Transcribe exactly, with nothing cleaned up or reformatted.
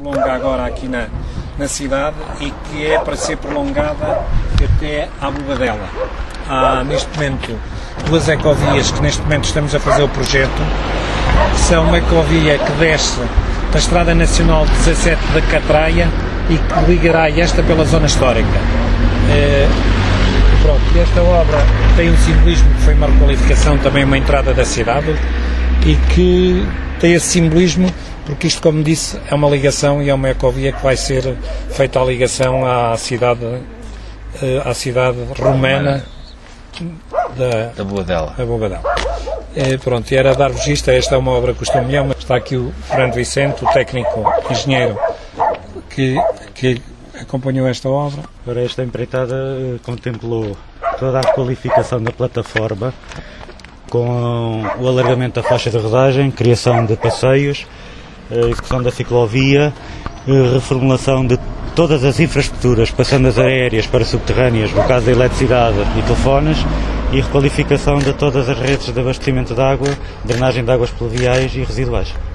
prolonga agora aqui na, na cidade e que é para ser prolongada até à Bobadela. Há neste momento duas ecovias que neste momento estamos a fazer o projeto. São uma ecovia que desce da Estrada Nacional dezassete da Catraia e que ligará esta pela zona histórica. É, pronto, esta obra tem um simbolismo que foi uma requalificação, também uma entrada da cidade, e que tem esse simbolismo porque isto, como disse, é uma ligação e é uma ecovia que vai ser feita a ligação à cidade, à cidade romana da, da Bobadela. Da Bobadela. É, pronto, e era dar-vos isto. Esta é uma obra que custou um milhão, mas está aqui o Fernando Vicente, o técnico engenheiro que, que acompanhou esta obra. Para esta empreitada contemplou toda a qualificação da plataforma, com o alargamento da faixa de rodagem, criação de passeios, execução da ciclovia, reformulação de todas as infraestruturas, passando as aéreas para subterrâneas, no caso da eletricidade e telefones, e requalificação de todas as redes de abastecimento de água, drenagem de águas pluviais e residuais.